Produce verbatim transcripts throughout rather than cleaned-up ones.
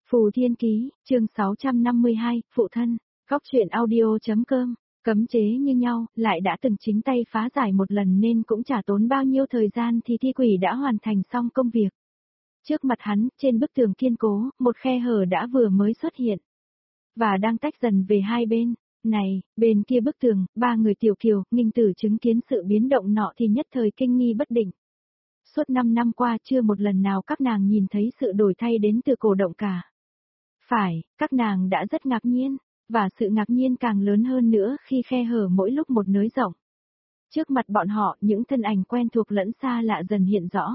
Phù Thiên Ký, chương sáu trăm năm mươi hai, Phụ Thân, Góc truyện audio.com, cấm chế như nhau, lại đã từng chính tay phá giải một lần nên cũng chả tốn bao nhiêu thời gian thì thi quỷ đã hoàn thành xong công việc. Trước mặt hắn, trên bức tường kiên cố, một khe hở đã vừa mới xuất hiện. Và đang tách dần về hai bên. Này, bên kia bức tường, ba người Tiểu Kiều, Nghinh Tử chứng kiến sự biến động nọ thì nhất thời kinh nghi bất định. Suốt năm năm qua chưa một lần nào các nàng nhìn thấy sự đổi thay đến từ cổ động cả. Phải, các nàng đã rất ngạc nhiên, và sự ngạc nhiên càng lớn hơn nữa khi khe hở mỗi lúc một nới rộng. Trước mặt bọn họ, những thân ảnh quen thuộc lẫn xa lạ dần hiện rõ.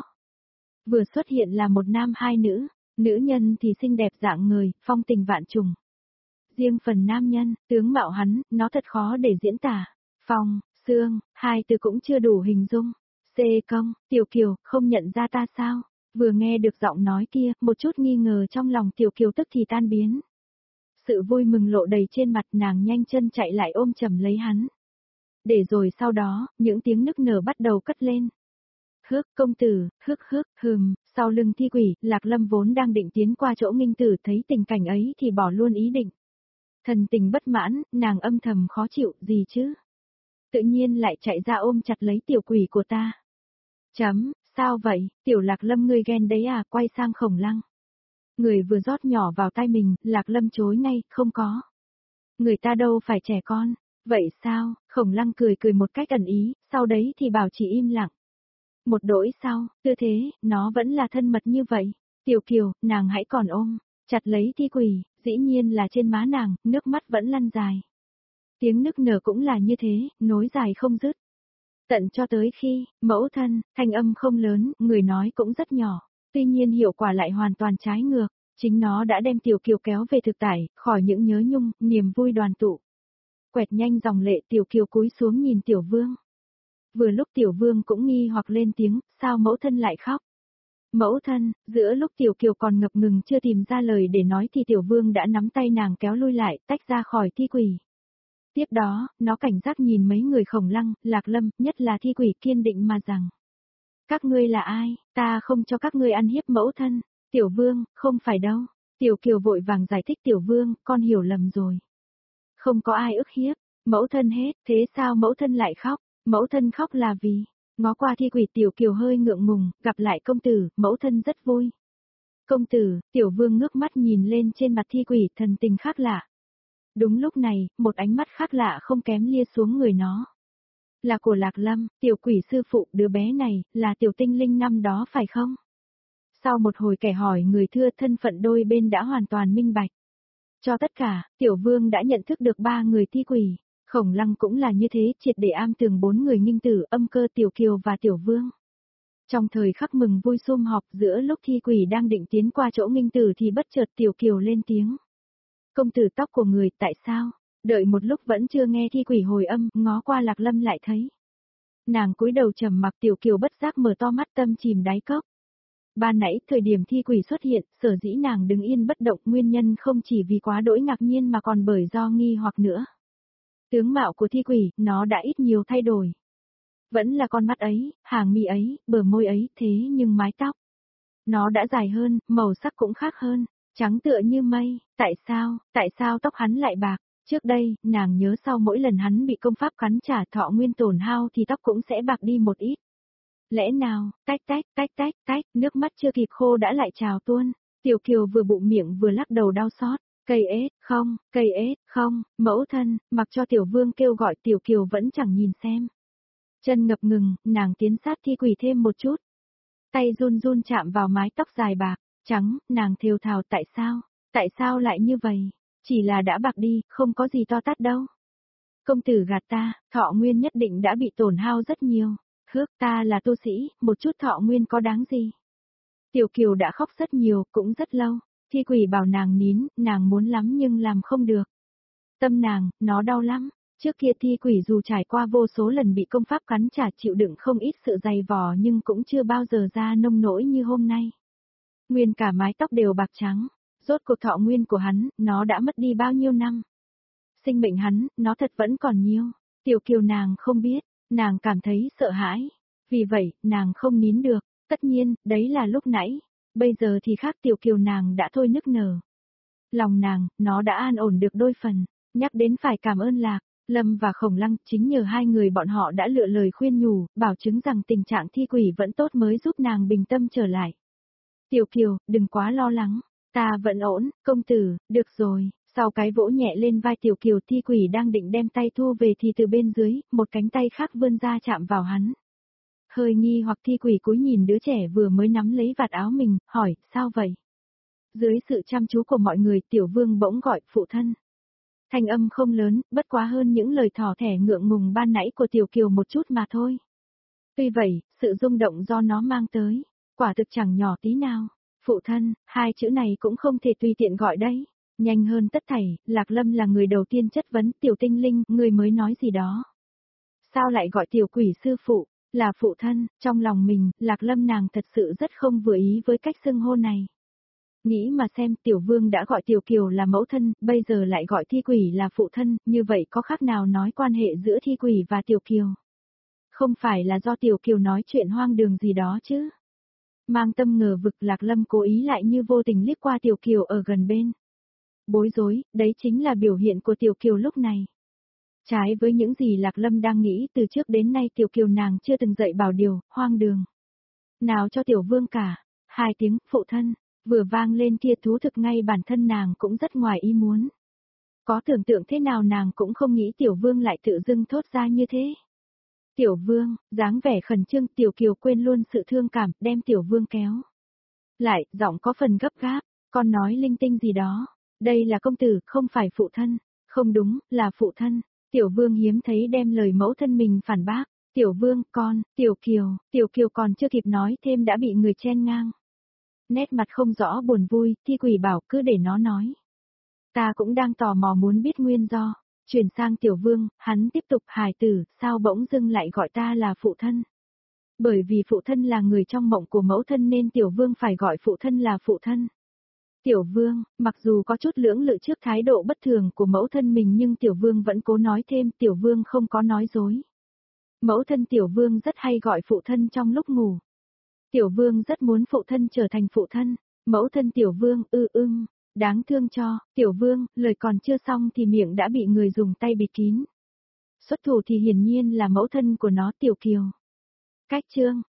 Vừa xuất hiện là một nam hai nữ, nữ nhân thì xinh đẹp dạng người, phong tình vạn trùng. Riêng phần nam nhân, tướng mạo hắn, nó thật khó để diễn tả. Phong, xương, hai từ cũng chưa đủ hình dung. Xê công, Tiểu Kiều, không nhận ra ta sao? Vừa nghe được giọng nói kia, một chút nghi ngờ trong lòng Tiểu Kiều tức thì tan biến. Sự vui mừng lộ đầy trên mặt, nàng nhanh chân chạy lại ôm chầm lấy hắn. Để rồi sau đó, những tiếng nức nở bắt đầu cất lên. Hước công tử, hước hước, hừm, sau lưng thi quỷ, Lạc Lâm vốn đang định tiến qua chỗ Nghinh Tử thấy tình cảnh ấy thì bỏ luôn ý định. Thần tình bất mãn, nàng âm thầm khó chịu, gì chứ? Tự nhiên lại chạy ra ôm chặt lấy tiểu quỷ của ta. Chấm, sao vậy, Tiểu Lạc Lâm ngươi ghen đấy à, quay sang Khổng Lăng. Người vừa rót nhỏ vào tay mình, Lạc Lâm chối ngay, không có. Người ta đâu phải trẻ con, vậy sao, Khổng Lăng cười cười một cách ẩn ý, sau đấy thì bảo chỉ im lặng. Một đỗi sau, tư thế, nó vẫn là thân mật như vậy. Tiểu Kiều, nàng hãy còn ôm, chặt lấy thi quỷ, dĩ nhiên là trên má nàng, nước mắt vẫn lăn dài. Tiếng nức nở cũng là như thế, nối dài không dứt. Tận cho tới khi, mẫu thân, thanh âm không lớn, người nói cũng rất nhỏ, tuy nhiên hiệu quả lại hoàn toàn trái ngược, chính nó đã đem Tiểu Kiều kéo về thực tại, khỏi những nhớ nhung, niềm vui đoàn tụ. Quẹt nhanh dòng lệ, Tiểu Kiều cúi xuống nhìn Tiểu Vương. Vừa lúc Tiểu Vương cũng nghi hoặc lên tiếng, sao mẫu thân lại khóc? Mẫu thân, giữa lúc Tiểu Kiều còn ngập ngừng chưa tìm ra lời để nói thì Tiểu Vương đã nắm tay nàng kéo lui lại, tách ra khỏi thi quỷ. Tiếp đó, nó cảnh giác nhìn mấy người Khổng Lăng, Lạc Lâm, nhất là thi quỷ kiên định mà rằng. Các ngươi là ai, ta không cho các ngươi ăn hiếp mẫu thân. Tiểu Vương, không phải đâu. Tiểu Kiều vội vàng giải thích Tiểu Vương, con hiểu lầm rồi. Không có ai ức hiếp, mẫu thân hết, thế sao mẫu thân lại khóc? Mẫu thân khóc là vì, ngó qua thi quỷ Tiểu Kiều hơi ngượng ngùng, gặp lại công tử, mẫu thân rất vui. Công tử, Tiểu Vương ngước mắt nhìn lên trên mặt thi quỷ, thần tình khác lạ. Đúng lúc này, một ánh mắt khác lạ không kém lia xuống người nó. Là của Lạc Lâm, tiểu quỷ sư phụ, đứa bé này, là tiểu tinh linh năm đó phải không? Sau một hồi kẻ hỏi người thưa, thân phận đôi bên đã hoàn toàn minh bạch. Cho tất cả, Tiểu Vương đã nhận thức được ba người thi quỷ. Khổng Lăng cũng là như thế, triệt để am tường bốn người Nghinh Tử, Âm Cơ, Tiểu Kiều và Tiểu Vương. Trong thời khắc mừng vui sum họp, giữa lúc thi quỷ đang định tiến qua chỗ Nghinh Tử thì bất chợt Tiểu Kiều lên tiếng. Công tử tóc của người, tại sao? Đợi một lúc vẫn chưa nghe thi quỷ hồi âm, ngó qua Lạc Lâm lại thấy. Nàng cúi đầu trầm mặc, Tiểu Kiều bất giác mở to mắt, tâm chìm đáy cốc. Ban nãy, thời điểm thi quỷ xuất hiện, sở dĩ nàng đứng yên bất động, nguyên nhân không chỉ vì quá đỗi ngạc nhiên mà còn bởi do nghi hoặc nữa. Tướng mạo của thi quỷ, nó đã ít nhiều thay đổi. Vẫn là con mắt ấy, hàng mi ấy, bờ môi ấy, thế nhưng mái tóc. Nó đã dài hơn, màu sắc cũng khác hơn. Trắng tựa như mây, tại sao, tại sao tóc hắn lại bạc? Trước đây, nàng nhớ sau mỗi lần hắn bị công pháp cắn trả thọ nguyên tổn hao thì tóc cũng sẽ bạc đi một ít. Lẽ nào, tách tách, tách tách, tách, nước mắt chưa kịp khô đã lại trào tuôn. Tiểu Kiều vừa bụng miệng vừa lắc đầu đau xót. Cây ếch, không, cây ếch, không, mẫu thân, mặc cho Tiểu Vương kêu gọi Tiểu Kiều vẫn chẳng nhìn xem. Chân ngập ngừng, nàng tiến sát thi quỷ thêm một chút. Tay run run chạm vào mái tóc dài bạc. Trắng, nàng thều thào, tại sao, tại sao lại như vậy, chỉ là đã bạc đi, không có gì to tát đâu. Công tử gạt ta, thọ nguyên nhất định đã bị tổn hao rất nhiều, hước ta là tu sĩ, một chút thọ nguyên có đáng gì. Tiểu Kiều đã khóc rất nhiều, cũng rất lâu, thi quỷ bảo nàng nín, nàng muốn lắm nhưng làm không được. Tâm nàng, nó đau lắm, trước kia thi quỷ dù trải qua vô số lần bị công pháp cắn trả chịu đựng không ít sự dày vò nhưng cũng chưa bao giờ ra nông nỗi như hôm nay. Nguyên cả mái tóc đều bạc trắng, rốt cuộc thọ nguyên của hắn, nó đã mất đi bao nhiêu năm. Sinh mệnh hắn, nó thật vẫn còn nhiều. Tiểu Kiều nàng không biết, nàng cảm thấy sợ hãi. Vì vậy, nàng không nín được, tất nhiên, đấy là lúc nãy. Bây giờ thì khác, Tiểu Kiều nàng đã thôi nức nở. lòng nàng, nó đã an ổn được đôi phần. Nhắc đến phải cảm ơn Lạc Lâm và Khổng Lăng, chính nhờ hai người bọn họ đã lựa lời khuyên nhủ, bảo chứng rằng tình trạng thi quỷ vẫn tốt mới giúp nàng bình tâm trở lại. Tiểu Kiều, đừng quá lo lắng, ta vẫn ổn, công tử, được rồi. Sau cái vỗ nhẹ lên vai Tiểu Kiều, thi quỷ đang định đem tay thu về thì từ bên dưới, một cánh tay khác vươn ra chạm vào hắn. Hơi nghi hoặc thi quỷ cúi nhìn đứa trẻ vừa mới nắm lấy vạt áo mình, hỏi, sao vậy? Dưới sự chăm chú của mọi người, Tiểu Vương bỗng gọi, phụ thân. Thanh âm không lớn, bất quá hơn những lời thỏ thẻ ngượng ngùng ban nãy của Tiểu Kiều một chút mà thôi. Tuy vậy, sự rung động do nó mang tới, quả thực chẳng nhỏ tí nào. Phụ thân, hai chữ này cũng không thể tùy tiện gọi đấy. Nhanh hơn tất thảy, Lạc Lâm là người đầu tiên chất vấn, Tiểu Tinh Linh, người mới nói gì đó. Sao lại gọi Tiểu Quỷ sư phụ, là phụ thân, trong lòng mình, Lạc Lâm nàng thật sự rất không vừa ý với cách xưng hô này. Nghĩ mà xem, Tiểu Vương đã gọi Tiểu Kiều là mẫu thân, bây giờ lại gọi thi quỷ là phụ thân, như vậy có khác nào nói quan hệ giữa thi quỷ và Tiểu Kiều? Không phải là do Tiểu Kiều nói chuyện hoang đường gì đó chứ? Mang tâm ngờ vực, Lạc Lâm cố ý lại như vô tình liếc qua Tiểu Kiều ở gần bên. Bối rối, đấy chính là biểu hiện của Tiểu Kiều lúc này. Trái với những gì Lạc Lâm đang nghĩ, từ trước đến nay Tiểu Kiều nàng chưa từng dạy bảo điều, hoang đường. Nào cho Tiểu Vương cả, hai tiếng, phụ thân, vừa vang lên kia thú thực ngay bản thân nàng cũng rất ngoài ý muốn. Có tưởng tượng thế nào nàng cũng không nghĩ Tiểu Vương lại tự dưng thốt ra như thế. Tiểu Vương, dáng vẻ khẩn trương, Tiểu Kiều quên luôn sự thương cảm, đem Tiểu Vương kéo. Lại, giọng có phần gấp gáp, con nói linh tinh gì đó. Đây là công tử, không phải phụ thân. Không đúng, là phụ thân. Tiểu Vương hiếm thấy đem lời mẫu thân mình phản bác. Tiểu Vương, con, Tiểu Kiều, Tiểu Kiều còn chưa kịp nói thêm đã bị người chen ngang. Nét mặt không rõ buồn vui, thi quỷ bảo cứ để nó nói. Ta cũng đang tò mò muốn biết nguyên do. Chuyển sang Tiểu Vương, hắn tiếp tục, hài tử, sao bỗng dưng lại gọi ta là phụ thân? Bởi vì phụ thân là người trong mộng của mẫu thân nên Tiểu Vương phải gọi phụ thân là phụ thân. Tiểu Vương, mặc dù có chút lưỡng lự trước thái độ bất thường của mẫu thân mình nhưng Tiểu Vương vẫn cố nói thêm, Tiểu Vương không có nói dối. Mẫu thân Tiểu Vương rất hay gọi phụ thân trong lúc ngủ. Tiểu Vương rất muốn phụ thân trở thành phụ thân. Mẫu thân Tiểu Vương, ư ưng, đáng thương cho, Tiểu Vương, lời còn chưa xong thì miệng đã bị người dùng tay bịt kín. Xuất thủ thì hiển nhiên là mẫu thân của nó Tiểu Kiều. Cách chương